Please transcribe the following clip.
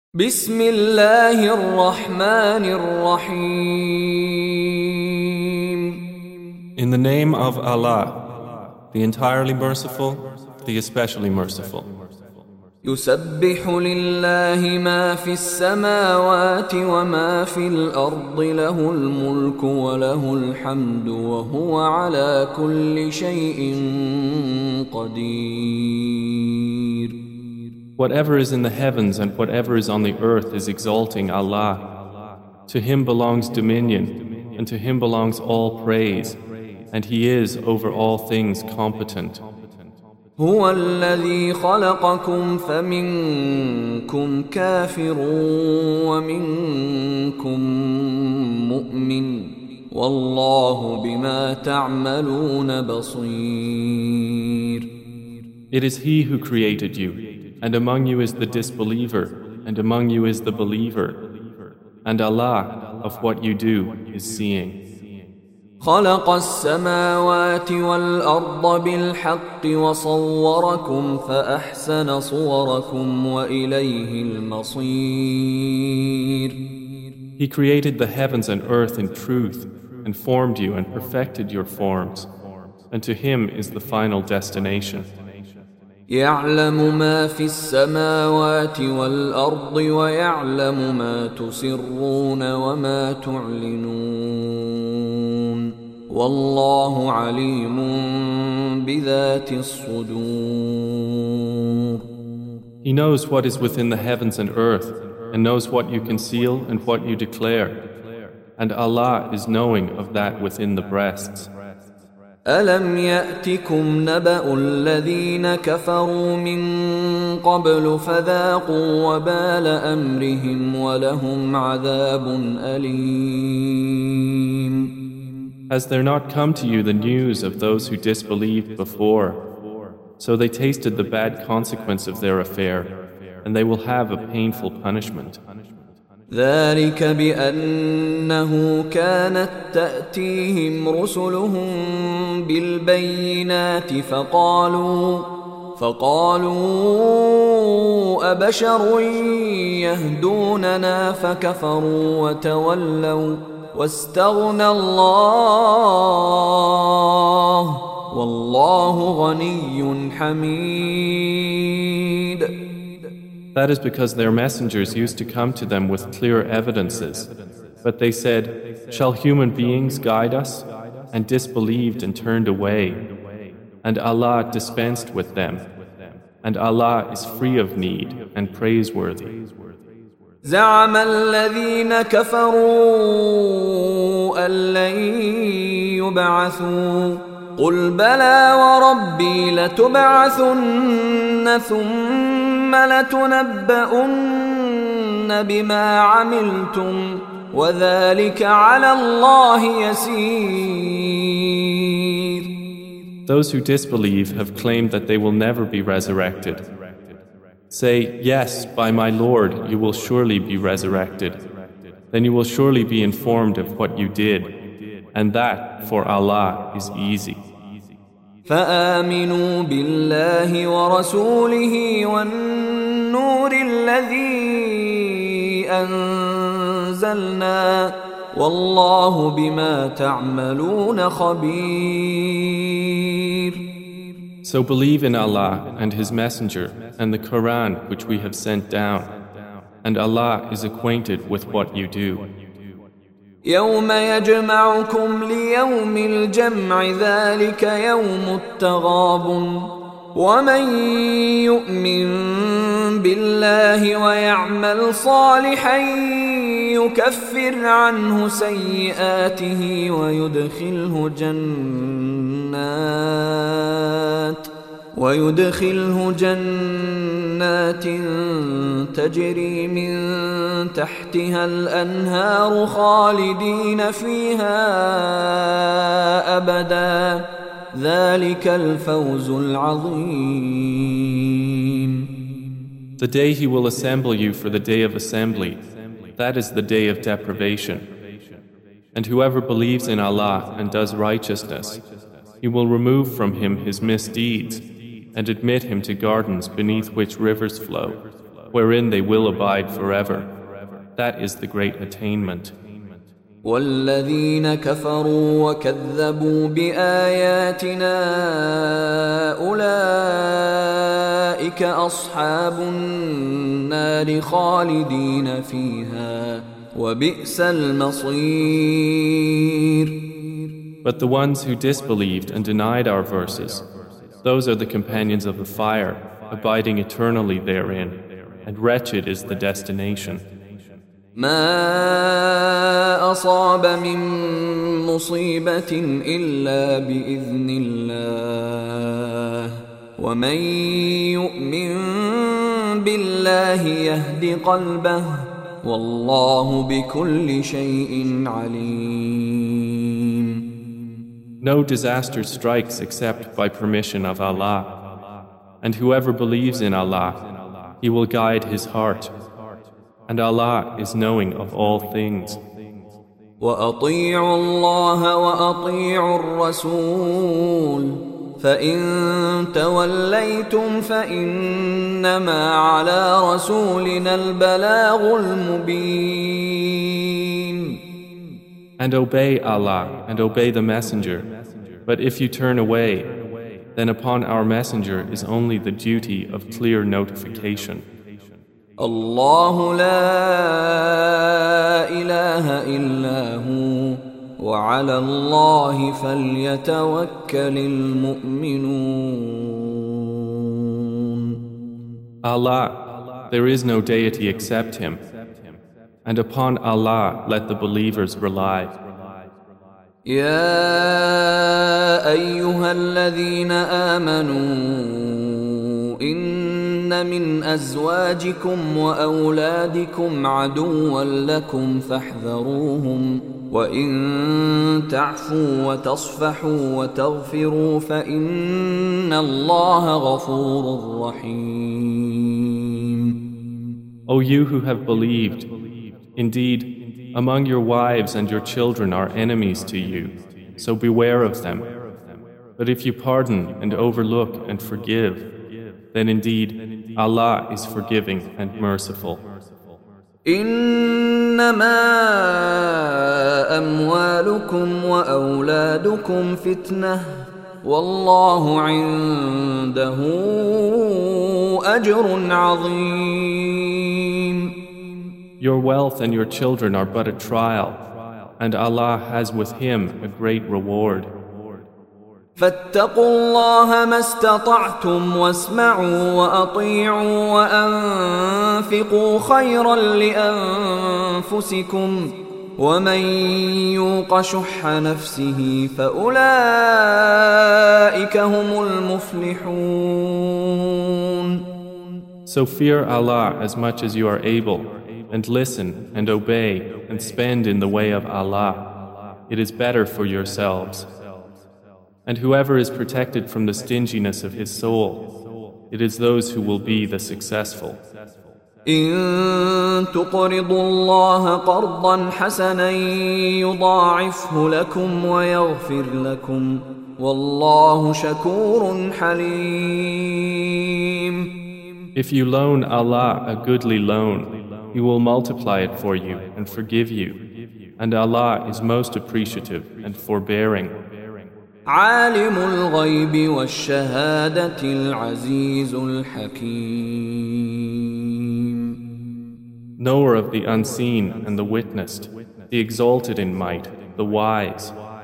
بسم الله الرحمن الرحيم. In the name of Allah, the entirely merciful, the especially merciful. يسبح لله ما في السماوات وما في الأرض له الملك وله الحمد وهو على كل شيء قدير. Whatever is in the heavens and whatever is on the earth is exalting Allah. To Him belongs dominion, and to Him belongs all praise, and He is over all things competent. هو الذي خلقكم فمنكم كافر ومنكم مؤمن والله بما تعملون بصير. It is He who created you, and among you is the disbeliever, and among you is the believer, and Allah of what you do is seeing. خلق السماوات والأرض بالحق وصوركم فأحسن صوركم وإليه المصير. He created the heavens and earth in truth, and formed you and perfected your forms, and to Him is the final destination. يعلم ما في السماوات والأرض ويعلم ما تسرون وما تعلنون والله عليم بذات الصدور. He knows what is within the heavens and earth, and knows what you conceal and what you declare, and Allah is knowing of that within the breasts. ألم يأتكم نبأ الذين كفروا من قبل فذاقوا وبال أمرهم ولهم عذاب أليم. Has there not come to you the news of those who disbelieved before? So they tasted the bad consequence of their affair, and they will have a painful punishment. ذلك بأنه كانت تأتيهم رسلهم بالبينات فقالوا أبشر يهدوننا فكفروا وتولوا واستغنى الله والله غني حميد. That is because their messengers used to come to them with clear evidences. But they said, "Shall human beings guide us?" and disbelieved and turned away. And Allah dispensed with them. And Allah is free of need and praiseworthy. زعم الذين كفروا أن لن يبعثوا قل بلى وربي لتبعثن ثم لتنبؤن بما عملتم وذلك على الله يسير. Those who disbelieve have claimed that they will never be resurrected. Say, yes, by my Lord, you will surely be resurrected. Then you will surely be informed of what you did, and that for Allah is easy. فآمنوا بالله ورسوله والنور الذي أنزلنا والله بما تعملون خبير. So believe in Allah and His Messenger and the Quran which we have sent down, and Allah is acquainted with what you do. يوم يجمعكم ليوم الجمع ذلك يوم التغابن ومن يؤمن بالله ويعمل صالحا يكفر عنه سيئاته ويدخله جنات تجري من تحتها الأنهار خالدين فيها أبدا ذلك الفوز العظيم. The day He will assemble you for the day of assembly, that is the day of deprivation. And whoever believes in Allah and does righteousness, He will remove from him his misdeeds and admit him to gardens beneath which rivers flow. wherein they will abide forever. That is the great attainment. والذين كفروا وكذبوا بآياتنا أولئك أصحاب النار خالدين فيها وبئس المصير. But the ones who disbelieved and denied our verses, those are the companions of the fire, abiding eternally therein, and wretched is the destination. ما أصاب من مصيبة إلا بإذن الله ومن يؤمن بالله يهد قلبه والله بكل شيء عليم. No disaster strikes except by permission of Allah, and whoever believes in Allah, He will guide his heart. And Allah is knowing of all things. وأطيعوا الله وأطيعوا الرسول فإن توليتم فإنما على رسولنا البلاغ المبين. And obey Allah and obey the Messenger. But if you turn away, then upon our Messenger is only the duty of clear notification. الله لا إله إلا هو وعلى الله فليتوكل المؤمنون. Allah, there is no deity except Him, and upon Allah let the believers rely. يا أيها الذين آمنوا إن من أزواجكم وأولادكم عدوا لكم فاحذروهم وإن تعفوا وتصفحوا وتغفروا فإن الله غفور رحيم. O you who have believed, indeed, among your wives and your children are enemies to you, so beware of them. But if you pardon and overlook and forgive, then indeed Allah is forgiving and merciful. إنما أموالكم وأولادكم فتنة والله عنده أجر عظيم. Your wealth and your children are but a trial, and Allah has with Him a great reward. فاتقوا الله ما استطعتم واسمعوا وأطيعوا وأنفقوا خيرا لأنفسكم ومن يوق شح نفسه فأولئك هم المفلحون. So fear Allah as much as you are able, and listen and obey and spend in the way of Allah. It is better for yourselves. And whoever is protected from the stinginess of his soul, it is those who will be the successful. إن تقرضوا الله قرضا حسنا يضاعفه لكم ويغفر لكم والله شكور حليم. If you loan Allah a goodly loan, He will multiply it for you and forgive you. And Allah is most appreciative and forbearing. عالم الغيب والشهادة العزيز الحكيم. Knower of the unseen and the witnessed, the exalted in might, the wise.